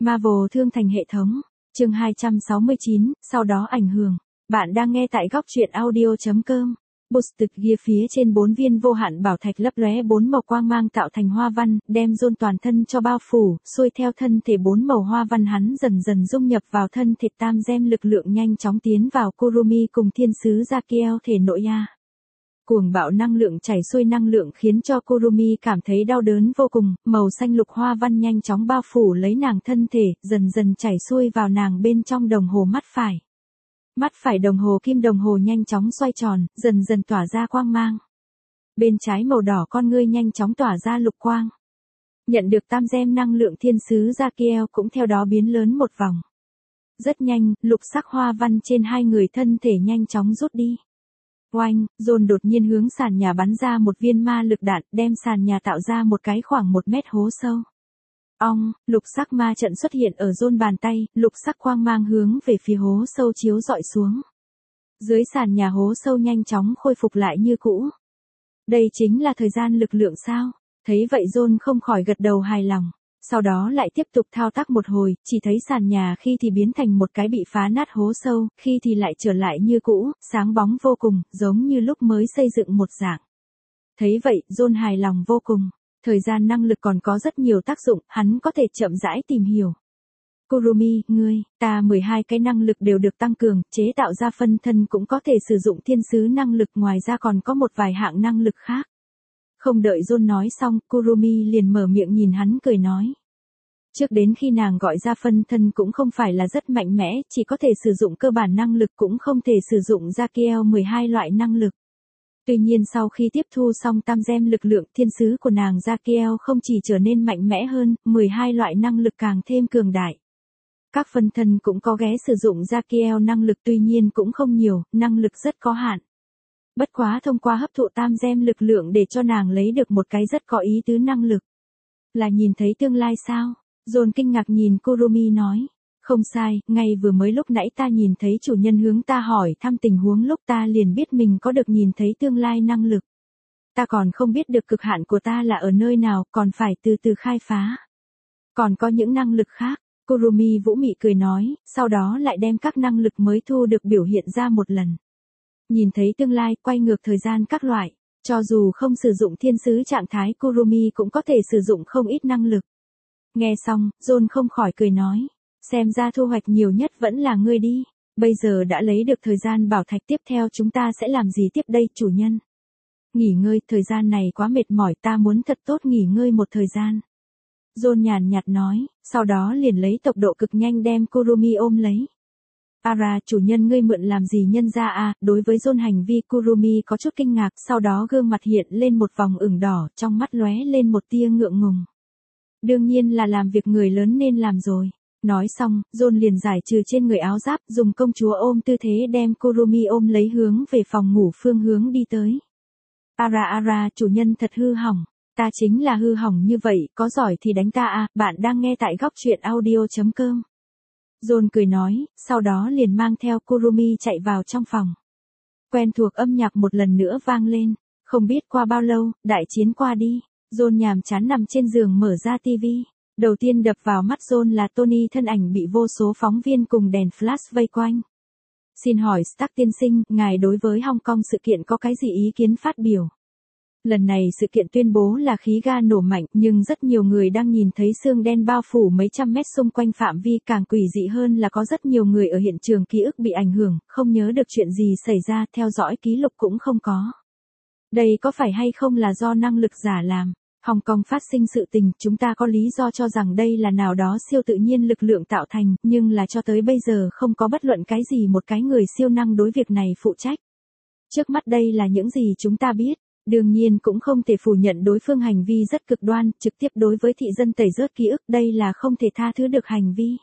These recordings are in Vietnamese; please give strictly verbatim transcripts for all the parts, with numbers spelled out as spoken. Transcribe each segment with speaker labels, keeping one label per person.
Speaker 1: Marvel thương thành hệ thống. Chương hai trăm sáu mươi chín, sau đó ảnh hưởng. Bạn đang nghe tại góc truyện audio chấm com. Boost Gear phía trên bốn viên vô hạn bảo thạch lấp lóe bốn màu quang mang tạo thành hoa văn, đem John toàn thân cho bao phủ, xuôi theo thân thể bốn màu hoa văn hắn dần dần dung nhập vào thân thể tam gem lực lượng nhanh chóng tiến vào Kurumi cùng thiên sứ Zakiel thể nội ya. Cuồng bạo năng lượng chảy xuôi năng lượng khiến cho Kurumi cảm thấy đau đớn vô cùng, màu xanh lục hoa văn nhanh chóng bao phủ lấy nàng thân thể, dần dần chảy xuôi vào nàng bên trong đồng hồ mắt phải. Mắt phải đồng hồ kim đồng hồ nhanh chóng xoay tròn, dần dần tỏa ra quang mang. Bên trái màu đỏ con ngươi nhanh chóng tỏa ra lục quang. Nhận được tam gem năng lượng thiên sứ Zakiel cũng theo đó biến lớn một vòng. Rất nhanh, lục sắc hoa văn trên hai người thân thể nhanh chóng rút đi. Oanh, John đột nhiên hướng sàn nhà bắn ra một viên ma lực đạn, đem sàn nhà tạo ra một cái khoảng một mét hố sâu. Ong, lục sắc ma trận xuất hiện ở John bàn tay, lục sắc quang mang hướng về phía hố sâu chiếu dọi xuống. Dưới sàn nhà hố sâu nhanh chóng khôi phục lại như cũ. Đây chính là thời gian lực lượng sao? Thấy vậy John không khỏi gật đầu hài lòng. Sau đó lại tiếp tục thao tác một hồi, chỉ thấy sàn nhà khi thì biến thành một cái bị phá nát hố sâu, khi thì lại trở lại như cũ, sáng bóng vô cùng, giống như lúc mới xây dựng một dạng. Thấy vậy, John hài lòng vô cùng. Thời gian năng lực còn có rất nhiều tác dụng, hắn có thể chậm rãi tìm hiểu. Kurumi, ngươi, ta mười hai cái năng lực đều được tăng cường, chế tạo ra phân thân cũng có thể sử dụng thiên sứ năng lực, ngoài ra còn có một vài hạng năng lực khác. Không đợi John nói xong, Kurumi liền mở miệng nhìn hắn cười nói. Trước đến khi nàng gọi ra phân thân cũng không phải là rất mạnh mẽ, chỉ có thể sử dụng cơ bản năng lực cũng không thể sử dụng Zakiel mười hai loại năng lực. Tuy nhiên sau khi tiếp thu xong tam gem lực lượng thiên sứ của nàng Zakiel không chỉ trở nên mạnh mẽ hơn, mười hai loại năng lực càng thêm cường đại. Các phân thân cũng có ghé sử dụng Zakiel năng lực tuy nhiên cũng không nhiều, năng lực rất có hạn. Bất quá thông qua hấp thụ tam gem lực lượng để cho nàng lấy được một cái rất có ý tứ năng lực. Là nhìn thấy tương lai sao? John kinh ngạc nhìn Kurumi nói. Không sai, ngay vừa mới lúc nãy ta nhìn thấy chủ nhân hướng ta hỏi thăm tình huống lúc ta liền biết mình có được nhìn thấy tương lai năng lực. Ta còn không biết được cực hạn của ta là ở nơi nào, còn phải từ từ khai phá. Còn có những năng lực khác, Kurumi vũ mị cười nói, sau đó lại đem các năng lực mới thu được biểu hiện ra một lần. Nhìn thấy tương lai, quay ngược thời gian các loại, cho dù không sử dụng thiên sứ trạng thái Kurumi cũng có thể sử dụng không ít năng lực. Nghe xong, John không khỏi cười nói, xem ra thu hoạch nhiều nhất vẫn là ngươi đi, bây giờ đã lấy được thời gian bảo thạch tiếp theo chúng ta sẽ làm gì tiếp đây chủ nhân? Nghỉ ngơi, thời gian này quá mệt mỏi ta muốn thật tốt nghỉ ngơi một thời gian. John nhàn nhạt nói, sau đó liền lấy tốc độ cực nhanh đem Kurumi ôm lấy. Ara, chủ nhân ngươi mượn làm gì nhân ra à, đối với John hành vi Kurumi có chút kinh ngạc, sau đó gương mặt hiện lên một vòng ửng đỏ, trong mắt lóe lên một tia ngượng ngùng. Đương nhiên là làm việc người lớn nên làm rồi. Nói xong, John liền giải trừ trên người áo giáp, dùng công chúa ôm tư thế đem Kurumi ôm lấy hướng về phòng ngủ phương hướng đi tới. Ara Ara, chủ nhân thật hư hỏng. Ta chính là hư hỏng như vậy, có giỏi thì đánh ta à, bạn đang nghe tại góc truyện audio chấm com. John cười nói, sau đó liền mang theo Kurumi chạy vào trong phòng. Quen thuộc âm nhạc một lần nữa vang lên, không biết qua bao lâu, đại chiến qua đi, John nhàm chán nằm trên giường mở ra tivi. Đầu tiên đập vào mắt John là Tony thân ảnh bị vô số phóng viên cùng đèn flash vây quanh. Xin hỏi Stark tiên sinh, ngài đối với Hong Kong sự kiện có cái gì ý kiến phát biểu? Lần này sự kiện tuyên bố là khí ga nổ mạnh, nhưng rất nhiều người đang nhìn thấy xương đen bao phủ mấy trăm mét xung quanh phạm vi, càng quỷ dị hơn là có rất nhiều người ở hiện trường ký ức bị ảnh hưởng, không nhớ được chuyện gì xảy ra, theo dõi ký lục cũng không có. Đây có phải hay không là do năng lực giả làm? Hong Kong phát sinh sự tình, chúng ta có lý do cho rằng đây là nào đó siêu tự nhiên lực lượng tạo thành, nhưng là cho tới bây giờ không có bất luận cái gì một cái người siêu năng đối việc này phụ trách. Trước mắt đây là những gì chúng ta biết. Đương nhiên cũng không thể phủ nhận đối phương hành vi rất cực đoan, trực tiếp đối với thị dân tẩy rớt ký ức, đây là không thể tha thứ được hành vi.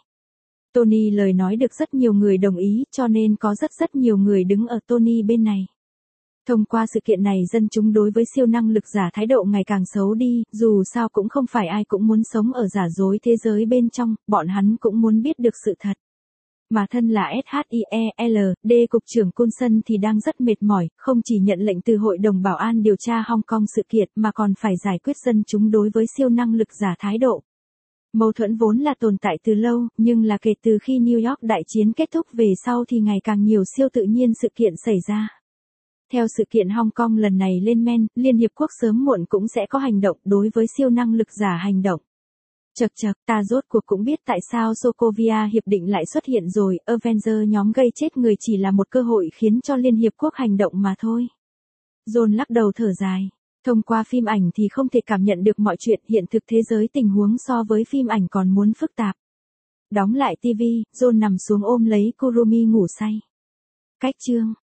Speaker 1: Tony lời nói được rất nhiều người đồng ý, cho nên có rất rất nhiều người đứng ở Tony bên này. Thông qua sự kiện này dân chúng đối với siêu năng lực giả thái độ ngày càng xấu đi, dù sao cũng không phải ai cũng muốn sống ở giả dối thế giới bên trong, bọn hắn cũng muốn biết được sự thật. Mà thân là SHIELD, cục trưởng Coulson thì đang rất mệt mỏi, không chỉ nhận lệnh từ Hội đồng Bảo an điều tra Hong Kong sự kiện mà còn phải giải quyết dân chúng đối với siêu năng lực giả thái độ. Mâu thuẫn vốn là tồn tại từ lâu, nhưng là kể từ khi New York đại chiến kết thúc về sau thì ngày càng nhiều siêu tự nhiên sự kiện xảy ra. Theo sự kiện Hong Kong lần này lên men, Liên Hiệp Quốc sớm muộn cũng sẽ có hành động đối với siêu năng lực giả hành động. Chật chật, ta rốt cuộc cũng biết tại sao Sokovia hiệp định lại xuất hiện rồi, Avenger nhóm gây chết người chỉ là một cơ hội khiến cho Liên Hiệp Quốc hành động mà thôi. John lắc đầu thở dài. Thông qua phim ảnh thì không thể cảm nhận được mọi chuyện, hiện thực thế giới tình huống so với phim ảnh còn muốn phức tạp. Đóng lại tivi, John nằm xuống ôm lấy Kurumi ngủ say. Cách chương